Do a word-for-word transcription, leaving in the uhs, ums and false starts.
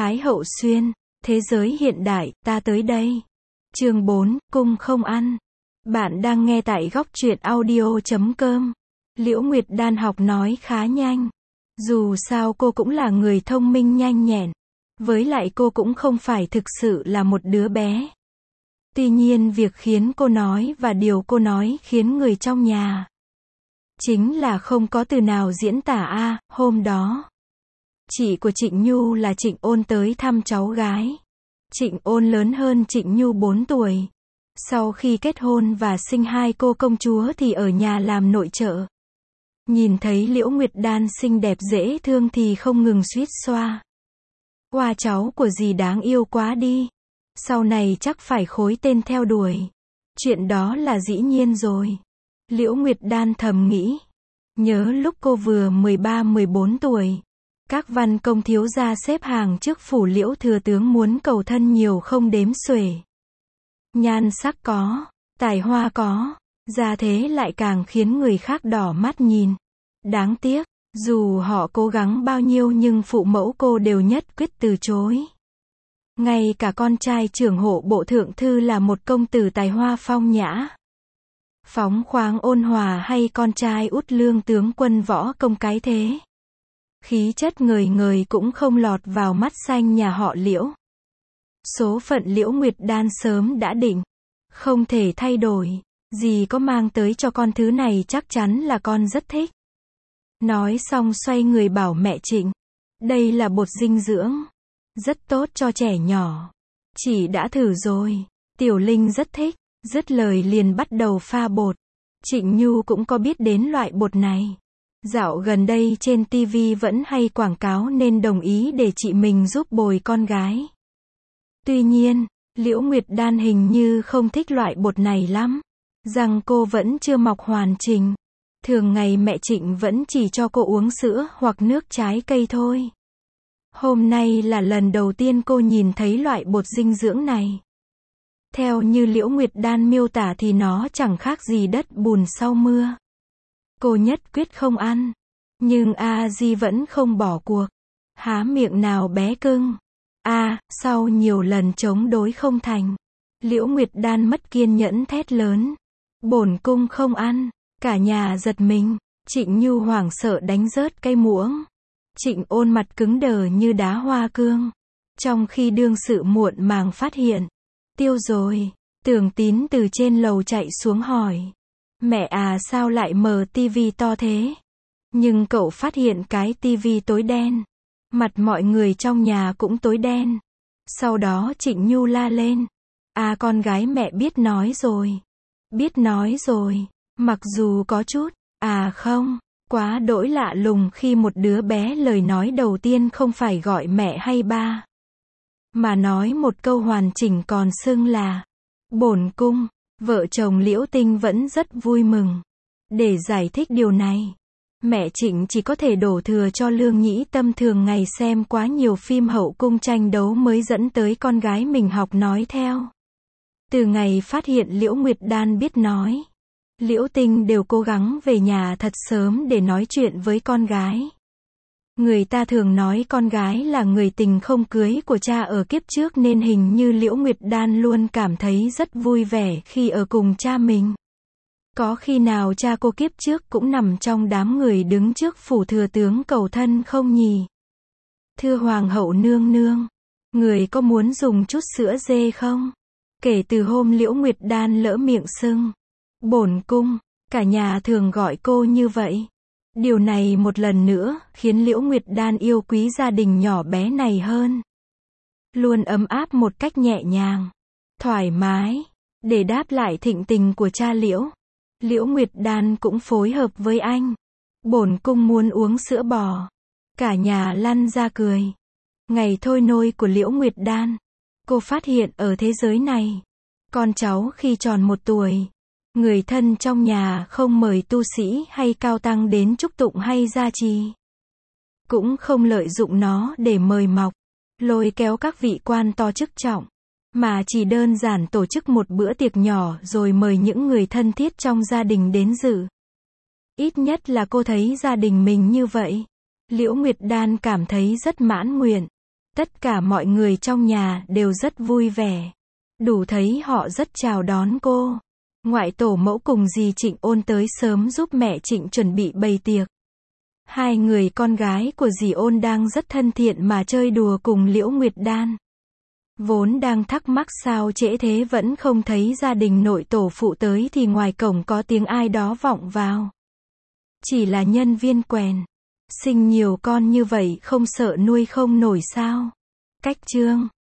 Thái Hậu Xuyên, thế giới hiện đại, ta tới đây. Chương bốn, cung không ăn. Bạn đang nghe tại góc truyện audio chấm com. Liễu Nguyệt Đan học nói khá nhanh. Dù sao cô cũng là người thông minh nhanh nhẹn. Với lại cô cũng không phải thực sự là một đứa bé. Tuy nhiên việc khiến cô nói và điều cô nói khiến người trong nhà chính là không có từ nào diễn tả a. À, hôm đó chị của Trịnh Nhu là Trịnh Ôn tới thăm cháu gái. Trịnh Ôn lớn hơn Trịnh Nhu bốn tuổi. Sau khi kết hôn và sinh hai cô công chúa thì ở nhà làm nội trợ. Nhìn thấy Liễu Nguyệt Đan xinh đẹp dễ thương thì không ngừng suýt xoa. Hoa cháu của dì đáng yêu quá đi. Sau này chắc phải khối tên theo đuổi. Chuyện đó là dĩ nhiên rồi. Liễu Nguyệt Đan thầm nghĩ. Nhớ lúc cô vừa mười ba mười bốn tuổi. Các văn công thiếu gia xếp hàng trước phủ Liễu thừa tướng muốn cầu thân nhiều không đếm xuể. Nhan sắc có, tài hoa có, gia thế lại càng khiến người khác đỏ mắt nhìn. Đáng tiếc, dù họ cố gắng bao nhiêu nhưng phụ mẫu cô đều nhất quyết từ chối. Ngay cả con trai trưởng hộ bộ thượng thư là một công tử tài hoa phong nhã, phóng khoáng ôn hòa hay con trai út lương tướng quân võ công cái thế. Khí chất ngời ngời cũng không lọt vào mắt xanh nhà họ Liễu. Số phận Liễu Nguyệt Đan sớm đã định. Không thể thay đổi. Dì có mang tới cho con thứ này chắc chắn là con rất thích. Nói xong xoay người bảo mẹ Trịnh. Đây là bột dinh dưỡng. Rất tốt cho trẻ nhỏ. Chị đã thử rồi. Tiểu Linh rất thích. Dứt lời liền bắt đầu pha bột. Trịnh Nhu cũng có biết đến loại bột này. Dạo gần đây trên ti vi vẫn hay quảng cáo nên đồng ý để chị mình giúp bồi con gái. Tuy nhiên, Liễu Nguyệt Đan hình như không thích loại bột này lắm. Rằng cô vẫn chưa mọc hoàn chỉnh. Thường ngày mẹ Trịnh vẫn chỉ cho cô uống sữa hoặc nước trái cây thôi. Hôm nay là lần đầu tiên cô nhìn thấy loại bột dinh dưỡng này. Theo như Liễu Nguyệt Đan miêu tả thì nó chẳng khác gì đất bùn sau mưa. Cô nhất quyết không ăn. Nhưng A Di vẫn không bỏ cuộc. Há miệng nào bé cưng. A, sau nhiều lần chống đối không thành. Liễu Nguyệt Đan mất kiên nhẫn thét lớn. Bổn cung không ăn. Cả nhà giật mình. Trịnh Nhu hoảng sợ đánh rớt cây muỗng. Trịnh Ôn mặt cứng đờ như đá hoa cương. Trong khi đương sự muộn màng phát hiện. Tiêu rồi. Tưởng Tín từ trên lầu chạy xuống hỏi. Mẹ à sao lại mở tivi to thế? Nhưng cậu phát hiện cái tivi tối đen. Mặt mọi người trong nhà cũng tối đen. Sau đó Trịnh Nhu la lên. À con gái mẹ biết nói rồi. Biết nói rồi. Mặc dù có chút. À không. Quá đỗi lạ lùng khi một đứa bé lời nói đầu tiên không phải gọi mẹ hay ba. Mà nói một câu hoàn chỉnh còn xưng là bổn cung. Vợ chồng Liễu Tinh vẫn rất vui mừng. Để giải thích điều này, mẹ Trịnh chỉ có thể đổ thừa cho Lương Nhĩ Tâm thường ngày xem quá nhiều phim hậu cung tranh đấu mới dẫn tới con gái mình học nói theo. Từ ngày phát hiện Liễu Nguyệt Đan biết nói, Liễu Tinh đều cố gắng về nhà thật sớm để nói chuyện với con gái. Người ta thường nói con gái là người tình không cưới của cha ở kiếp trước nên hình như Liễu Nguyệt Đan luôn cảm thấy rất vui vẻ khi ở cùng cha mình. Có khi nào cha cô kiếp trước cũng nằm trong đám người đứng trước phủ thừa tướng cầu thân không nhỉ? Thưa Hoàng hậu nương nương, người có muốn dùng chút sữa dê không? Kể từ hôm Liễu Nguyệt Đan lỡ miệng xưng bổn cung, cả nhà thường gọi cô như vậy. Điều này một lần nữa khiến Liễu Nguyệt Đan yêu quý gia đình nhỏ bé này hơn. Luôn ấm áp một cách nhẹ nhàng, thoải mái. Để đáp lại thịnh tình của cha Liễu, Liễu Nguyệt Đan cũng phối hợp với anh. Bổn cung muốn uống sữa bò. Cả nhà lăn ra cười. Ngày thôi nôi của Liễu Nguyệt Đan, cô phát hiện ở thế giới này, con cháu khi tròn một tuổi, người thân trong nhà không mời tu sĩ hay cao tăng đến chúc tụng hay gia trì. Cũng không lợi dụng nó để mời mọc, lôi kéo các vị quan to chức trọng. Mà chỉ đơn giản tổ chức một bữa tiệc nhỏ rồi mời những người thân thiết trong gia đình đến dự. Ít nhất là cô thấy gia đình mình như vậy. Liễu Nguyệt Đan cảm thấy rất mãn nguyện. Tất cả mọi người trong nhà đều rất vui vẻ. Đủ thấy họ rất chào đón cô. Ngoại tổ mẫu cùng dì Trịnh Ôn tới sớm giúp mẹ Trịnh chuẩn bị bày tiệc. Hai người con gái của dì Ôn đang rất thân thiện mà chơi đùa cùng Liễu Nguyệt Đan. Vốn đang thắc mắc sao trễ thế vẫn không thấy gia đình nội tổ phụ tới thì ngoài cổng có tiếng ai đó vọng vào. Chỉ là nhân viên quèn. Sinh nhiều con như vậy không sợ nuôi không nổi sao? Cách chương